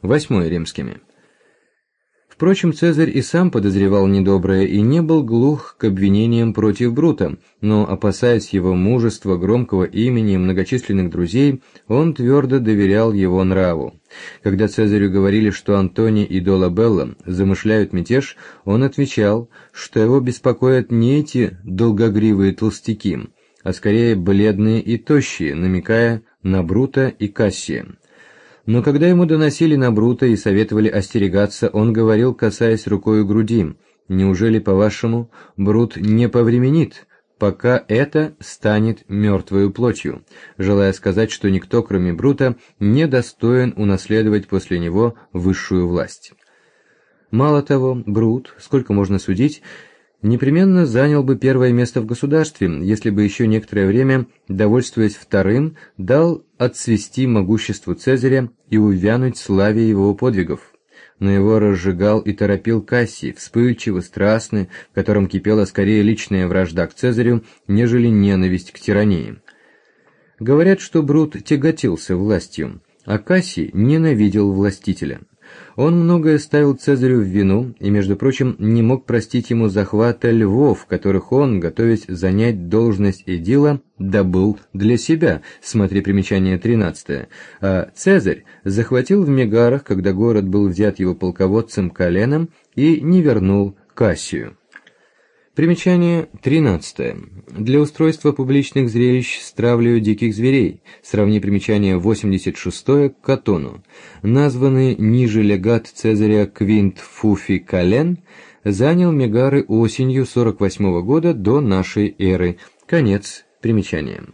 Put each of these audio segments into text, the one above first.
8 римскими. Впрочем, Цезарь и сам подозревал недоброе и не был глух к обвинениям против Брута, но, опасаясь его мужества, громкого имени и многочисленных друзей, он твердо доверял его нраву. Когда Цезарю говорили, что Антоний и Долабелла замышляют мятеж, он отвечал, что его беспокоят не эти долгогривые толстяки, а скорее бледные и тощие, намекая на Брута и Кассия. Но когда ему доносили на Брута и советовали остерегаться, он говорил, касаясь рукою груди: «Неужели, по-вашему, Брут не повременит, пока это станет мертвою плотью», желая сказать, что никто, кроме Брута, не достоин унаследовать после него высшую власть. Мало того, Брут, сколько можно судить, непременно занял бы первое место в государстве, если бы еще некоторое время, довольствуясь вторым, дал отцвести могуществу Цезаря и увянуть славе его подвигов. Но его разжигал и торопил Кассий, вспыльчивый, страстный, в котором кипела скорее личная вражда к Цезарю, нежели ненависть к тирании. Говорят, что Брут тяготился властью, а Кассий ненавидел властителя. Он многое ставил Цезарю в вину и, между прочим, не мог простить ему захвата львов, которых он, готовясь занять должность эдила, добыл для себя, смотри примечание 13, а Цезарь захватил в Мегарах, когда город был взят его полководцем Каленом, и не вернул Кассию. Примечание 13. Для устройства публичных зрелищ с травлею диких зверей. Сравни примечание 86 к Катону. Названный ниже легат Цезаря Квинт Фуфий Кален занял Мегары осенью 48 года до нашей эры. Конец примечания.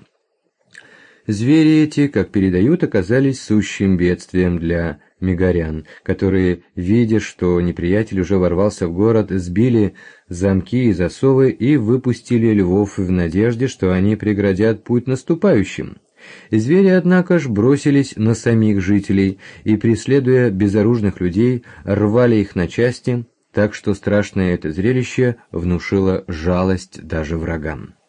Звери эти, как передают, оказались сущим бедствием для мегарян, которые, видя, что неприятель уже ворвался в город, сбили замки и засовы и выпустили львов в надежде, что они преградят путь наступающим. Звери, однако ж, бросились на самих жителей и, преследуя безоружных людей, рвали их на части, так что страшное это зрелище внушило жалость даже врагам.